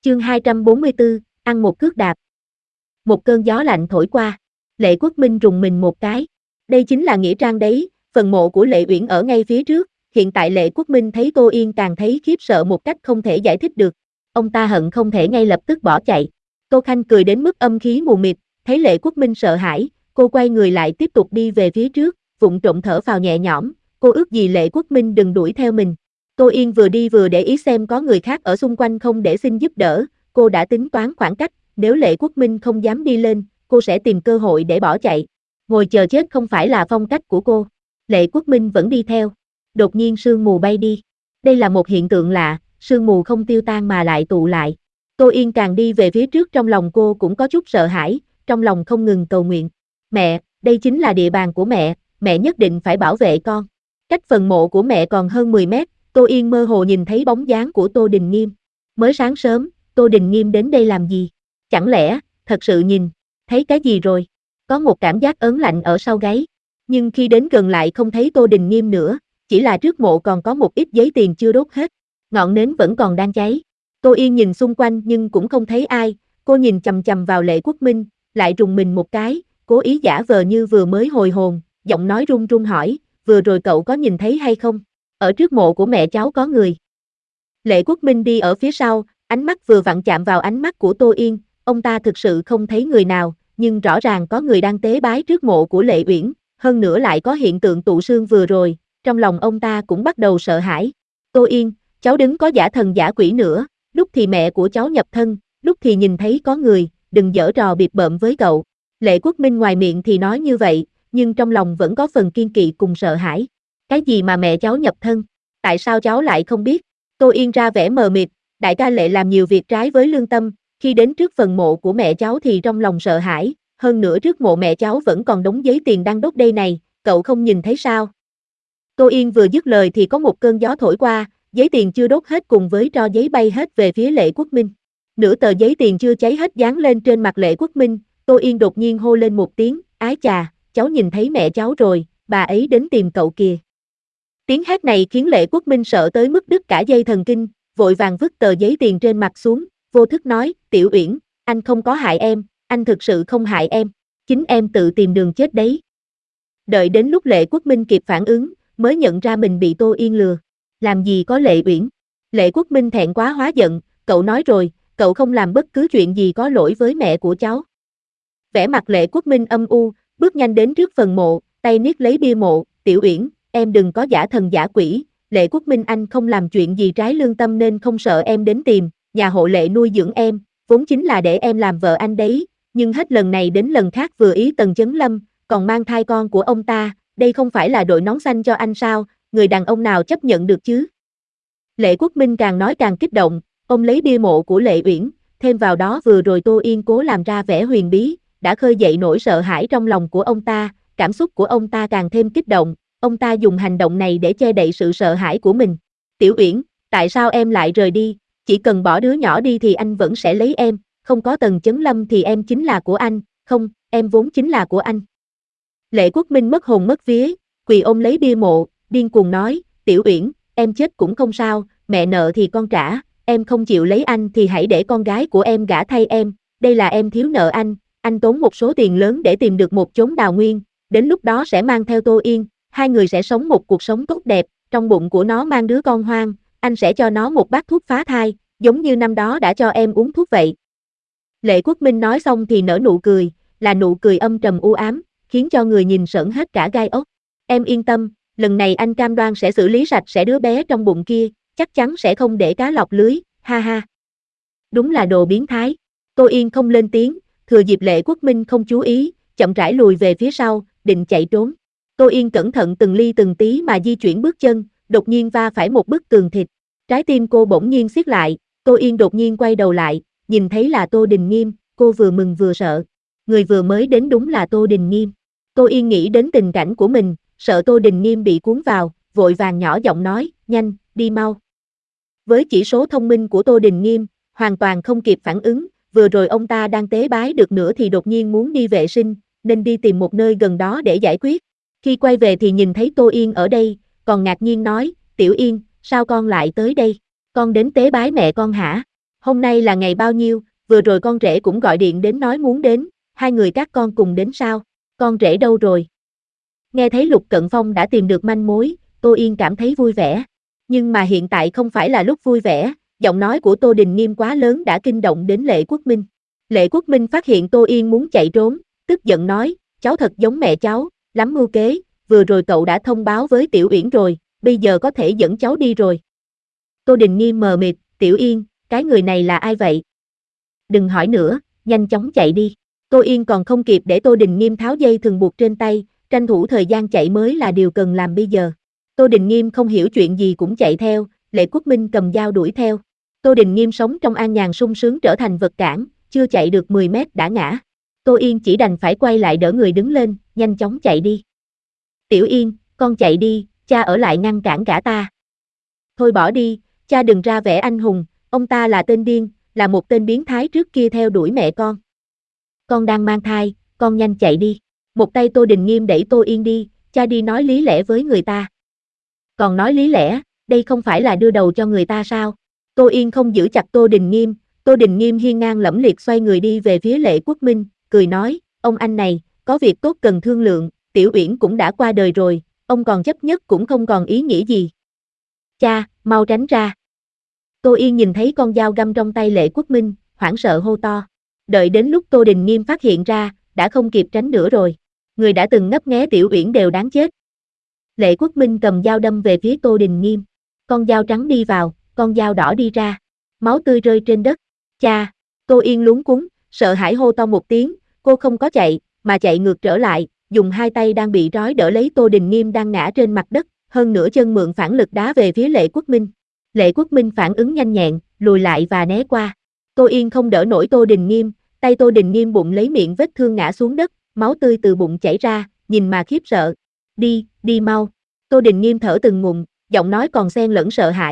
Chương 244, ăn một cước đạp. Một cơn gió lạnh thổi qua, Lệ Quốc Minh rùng mình một cái. Đây chính là nghĩa trang đấy, phần mộ của Lệ Uyển ở ngay phía trước, hiện tại Lệ Quốc Minh thấy Tô Yên càng thấy khiếp sợ một cách không thể giải thích được. Ông ta hận không thể ngay lập tức bỏ chạy. Tô Khanh cười đến mức âm khí mù mịt, thấy Lệ Quốc Minh sợ hãi, cô quay người lại tiếp tục đi về phía trước, vụng trộm thở phào nhẹ nhõm, cô ước gì Lệ Quốc Minh đừng đuổi theo mình. Tô Yên vừa đi vừa để ý xem có người khác ở xung quanh không để xin giúp đỡ, cô đã tính toán khoảng cách, nếu Lệ Quốc Minh không dám đi lên, cô sẽ tìm cơ hội để bỏ chạy. Ngồi chờ chết không phải là phong cách của cô. Lệ Quốc Minh vẫn đi theo. Đột nhiên sương mù bay đi. Đây là một hiện tượng lạ, sương mù không tiêu tan mà lại tụ lại. Tô Yên càng đi về phía trước trong lòng cô cũng có chút sợ hãi, trong lòng không ngừng cầu nguyện. Mẹ, đây chính là địa bàn của mẹ nhất định phải bảo vệ con. Cách phần mộ của mẹ còn hơn 10 mét, Tô Yên mơ hồ nhìn thấy bóng dáng của Tô Đình Nghiêm. Mới sáng sớm, Tô Đình Nghiêm đến đây làm gì? Chẳng lẽ, thật sự nhìn, thấy cái gì rồi? Có một cảm giác ớn lạnh ở sau gáy. Nhưng khi đến gần lại không thấy Tô Đình Nghiêm nữa, chỉ là trước mộ còn có một ít giấy tiền chưa đốt hết. Ngọn nến vẫn còn đang cháy. Tô Yên nhìn xung quanh nhưng cũng không thấy ai, cô nhìn chằm chằm vào Lệ Quốc Minh, lại rùng mình một cái, cố ý giả vờ như vừa mới hồi hồn, giọng nói run run hỏi, vừa rồi cậu có nhìn thấy hay không? Ở trước mộ của mẹ cháu có người. Lệ Quốc Minh đi ở phía sau, ánh mắt vừa vặn chạm vào ánh mắt của Tô Yên, ông ta thực sự không thấy người nào, nhưng rõ ràng có người đang tế bái trước mộ của Lệ Uyển, hơn nữa lại có hiện tượng tụ sương vừa rồi, trong lòng ông ta cũng bắt đầu sợ hãi. Tô Yên, cháu đừng có giả thần giả quỷ nữa, lúc thì mẹ của cháu nhập thân, lúc thì nhìn thấy có người, đừng giở trò bịp bợm với cậu. Lệ Quốc Minh ngoài miệng thì nói như vậy, nhưng trong lòng vẫn có phần kiên kỵ cùng sợ hãi. Cái gì mà mẹ cháu nhập thân? Tại sao cháu lại không biết? Tô Yên ra vẻ mờ mịt, đại ca Lệ làm nhiều việc trái với lương tâm, khi đến trước phần mộ của mẹ cháu thì trong lòng sợ hãi, hơn nữa trước mộ mẹ cháu vẫn còn đống giấy tiền đang đốt đây này, cậu không nhìn thấy sao? Tô Yên vừa dứt lời thì có một cơn gió thổi qua, giấy tiền chưa đốt hết cùng với tro giấy bay hết về phía Lệ Quốc Minh. Nửa tờ giấy tiền chưa cháy hết dán lên trên mặt Lệ Quốc Minh, Tô Yên đột nhiên hô lên một tiếng, ái chà, cháu nhìn thấy mẹ cháu rồi, bà ấy đến tìm cậu kìa. Tiếng hét này khiến Lệ Quốc Minh sợ tới mức đứt cả dây thần kinh, vội vàng vứt tờ giấy tiền trên mặt xuống, vô thức nói, Tiểu Uyển, anh không có hại em, anh thực sự không hại em, chính em tự tìm đường chết đấy. Đợi đến lúc Lệ Quốc Minh kịp phản ứng, mới nhận ra mình bị Tô Yên lừa. Làm gì có Lệ Uyển? Lệ Quốc Minh thẹn quá hóa giận, cậu nói rồi, cậu không làm bất cứ chuyện gì có lỗi với mẹ của cháu. Vẻ mặt Lệ Quốc Minh âm u, bước nhanh đến trước phần mộ, tay niết lấy bia mộ, Tiểu Uyển, em đừng có giả thần giả quỷ, Lệ Quốc Minh anh không làm chuyện gì trái lương tâm nên không sợ em đến tìm, nhà hộ Lệ nuôi dưỡng em, vốn chính là để em làm vợ anh đấy, nhưng hết lần này đến lần khác vừa ý Tần Chấn Lâm, còn mang thai con của ông ta, đây không phải là đội nón xanh cho anh sao, người đàn ông nào chấp nhận được chứ? Lệ Quốc Minh càng nói càng kích động, ông lấy bia mộ của Lệ Uyển, thêm vào đó vừa rồi Tô Yên cố làm ra vẻ huyền bí, đã khơi dậy nỗi sợ hãi trong lòng của ông ta, cảm xúc của ông ta càng thêm kích động, ông ta dùng hành động này để che đậy sự sợ hãi của mình. Tiểu Uyển, tại sao em lại rời đi, chỉ cần bỏ đứa nhỏ đi thì anh vẫn sẽ lấy em, không có Tần Chấn Lâm thì em chính là của anh, không, em vốn chính là của anh. Lệ Quốc Minh mất hồn mất vía, quỳ ôm lấy bia mộ, điên cuồng nói, Tiểu Uyển, em chết cũng không sao, mẹ nợ thì con trả, em không chịu lấy anh thì hãy để con gái của em gả thay em, đây là em thiếu nợ anh tốn một số tiền lớn để tìm được một chốn đào nguyên, đến lúc đó sẽ mang theo Tô Yên, hai người sẽ sống một cuộc sống tốt đẹp, trong bụng của nó mang đứa con hoang, anh sẽ cho nó một bát thuốc phá thai, giống như năm đó đã cho em uống thuốc vậy. Lệ Quốc Minh nói xong thì nở nụ cười, là nụ cười âm trầm u ám, khiến cho người nhìn sởn hết cả gai ốc. Em yên tâm, lần này anh cam đoan sẽ xử lý sạch sẽ đứa bé trong bụng kia, chắc chắn sẽ không để cá lọt lưới, ha ha. Đúng là đồ biến thái. Tô Yên không lên tiếng, thừa dịp Lệ Quốc Minh không chú ý, chậm rãi lùi về phía sau, định chạy trốn. Tô Yên cẩn thận từng ly từng tí mà di chuyển bước chân, đột nhiên va phải một bức tường thịt. Trái tim cô bỗng nhiên siết lại, Tô Yên đột nhiên quay đầu lại, nhìn thấy là Tô Đình Nghiêm, cô vừa mừng vừa sợ. Người vừa mới đến đúng là Tô Đình Nghiêm. Tô Yên nghĩ đến tình cảnh của mình, sợ Tô Đình Nghiêm bị cuốn vào, vội vàng nhỏ giọng nói, nhanh, đi mau. Với chỉ số thông minh của Tô Đình Nghiêm, hoàn toàn không kịp phản ứng, vừa rồi ông ta đang tế bái được nữa thì đột nhiên muốn đi vệ sinh, nên đi tìm một nơi gần đó để giải quyết. Khi quay về thì nhìn thấy Tô Yên ở đây, còn ngạc nhiên nói, Tiểu Yên, sao con lại tới đây? Con đến tế bái mẹ con hả? Hôm nay là ngày bao nhiêu, vừa rồi con rể cũng gọi điện đến nói muốn đến, hai người các con cùng đến sao? Con rể đâu rồi? Nghe thấy Lục Cận Phong đã tìm được manh mối, Tô Yên cảm thấy vui vẻ. Nhưng mà hiện tại không phải là lúc vui vẻ, giọng nói của Tô Đình Nghiêm quá lớn đã kinh động đến Lệ Quốc Minh. Lệ Quốc Minh phát hiện Tô Yên muốn chạy trốn, tức giận nói, cháu thật giống mẹ cháu, lắm mưu kế, vừa rồi cậu đã thông báo với Tiểu Uyển rồi, bây giờ có thể dẫn cháu đi rồi. Tô Đình Nghiêm mờ mịt, Tiểu Yên, cái người này là ai vậy? Đừng hỏi nữa, nhanh chóng chạy đi. Tô Yên còn không kịp để Tô Đình Nghiêm tháo dây thừng buộc trên tay, tranh thủ thời gian chạy mới là điều cần làm bây giờ. Tô Đình Nghiêm không hiểu chuyện gì cũng chạy theo, Lệ Quốc Minh cầm dao đuổi theo. Tô Đình Nghiêm sống trong an nhàn sung sướng trở thành vật cản, chưa chạy được 10 mét đã ngã. Tô Yên chỉ đành phải quay lại đỡ người đứng lên, nhanh chóng chạy đi. Tiểu Yên, con chạy đi, cha ở lại ngăn cản gã ta. Thôi bỏ đi, cha đừng ra vẻ anh hùng, ông ta là tên điên, là một tên biến thái trước kia theo đuổi mẹ con. Con đang mang thai, con nhanh chạy đi. Một tay Tô Đình Nghiêm đẩy Tô Yên đi, cha đi nói lý lẽ với người ta. Còn nói lý lẽ, đây không phải là đưa đầu cho người ta sao? Tô Yên không giữ chặt Tô Đình Nghiêm hiên ngang lẫm liệt xoay người đi về phía Lệ Quốc Minh, cười nói, ông anh này, có việc tốt cần thương lượng, Tiểu Uyển cũng đã qua đời rồi, ông còn chấp nhất cũng không còn ý nghĩa gì. Cha, mau tránh ra. Tô Yên nhìn thấy con dao găm trong tay Lệ Quốc Minh, hoảng sợ hô to. Đợi đến lúc Tô Đình Nghiêm phát hiện ra, đã không kịp tránh nữa rồi. Người đã từng ngấp nghé Tiểu Uyển đều đáng chết. Lệ Quốc Minh cầm dao đâm về phía Tô Đình Nghiêm. Con dao trắng đi vào, con dao đỏ đi ra. Máu tươi rơi trên đất. Cha! Tô Yên luống cuống, sợ hãi hô to một tiếng, cô không có chạy, mà chạy ngược trở lại, dùng hai tay đang bị trói đỡ lấy Tô Đình Nghiêm đang ngã trên mặt đất, hơn nửa chân mượn phản lực đá về phía Lệ Quốc Minh. Lệ Quốc Minh phản ứng nhanh nhẹn, lùi lại và né qua. Tô Yên không đỡ nổi Tô Đình Nghiêm, tay Tô Đình Nghiêm bụng lấy miệng vết thương ngã xuống đất, máu tươi từ bụng chảy ra, nhìn mà khiếp sợ. Đi, đi mau. Tô Đình Nghiêm thở từng ngụm, giọng nói còn xen lẫn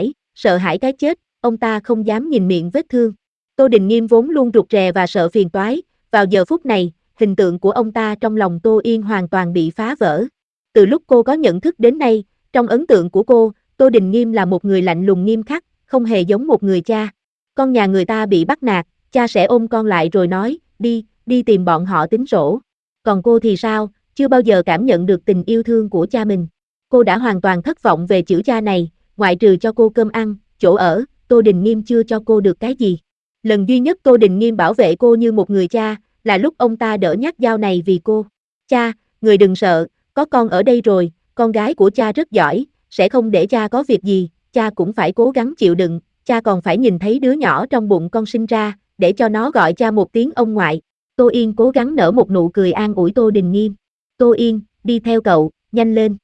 sợ hãi cái chết, ông ta không dám nhìn miệng vết thương. Tô Đình Nghiêm vốn luôn rụt rè và sợ phiền toái, vào giờ phút này, hình tượng của ông ta trong lòng Tô Yên hoàn toàn bị phá vỡ. Từ lúc cô có nhận thức đến nay, trong ấn tượng của cô, Tô Đình Nghiêm là một người lạnh lùng nghiêm khắc, không hề giống một người cha. Con nhà người ta bị bắt nạt, cha sẽ ôm con lại rồi nói, đi tìm bọn họ tính sổ. Còn cô thì sao, chưa bao giờ cảm nhận được tình yêu thương của cha mình. Cô đã hoàn toàn thất vọng về chữ cha này, ngoại trừ cho cô cơm ăn, chỗ ở, Tô Đình Nghiêm chưa cho cô được cái gì. Lần duy nhất Tô Đình Nghiêm bảo vệ cô như một người cha, là lúc ông ta đỡ nhát dao này vì cô. Cha, người đừng sợ, có con ở đây rồi, con gái của cha rất giỏi, sẽ không để cha có việc gì, cha cũng phải cố gắng chịu đựng, cha còn phải nhìn thấy đứa nhỏ trong bụng con sinh ra, để cho nó gọi cha một tiếng ông ngoại. Tô Yên cố gắng nở một nụ cười an ủi Tô Đình Nghiêm. Tô Yên, đi theo cậu, nhanh lên.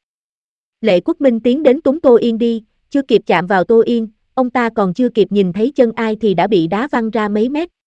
Lệ Quốc Minh tiến đến túm Tô Yên đi, chưa kịp chạm vào Tô Yên, ông ta còn chưa kịp nhìn thấy chân ai thì đã bị đá văng ra mấy mét,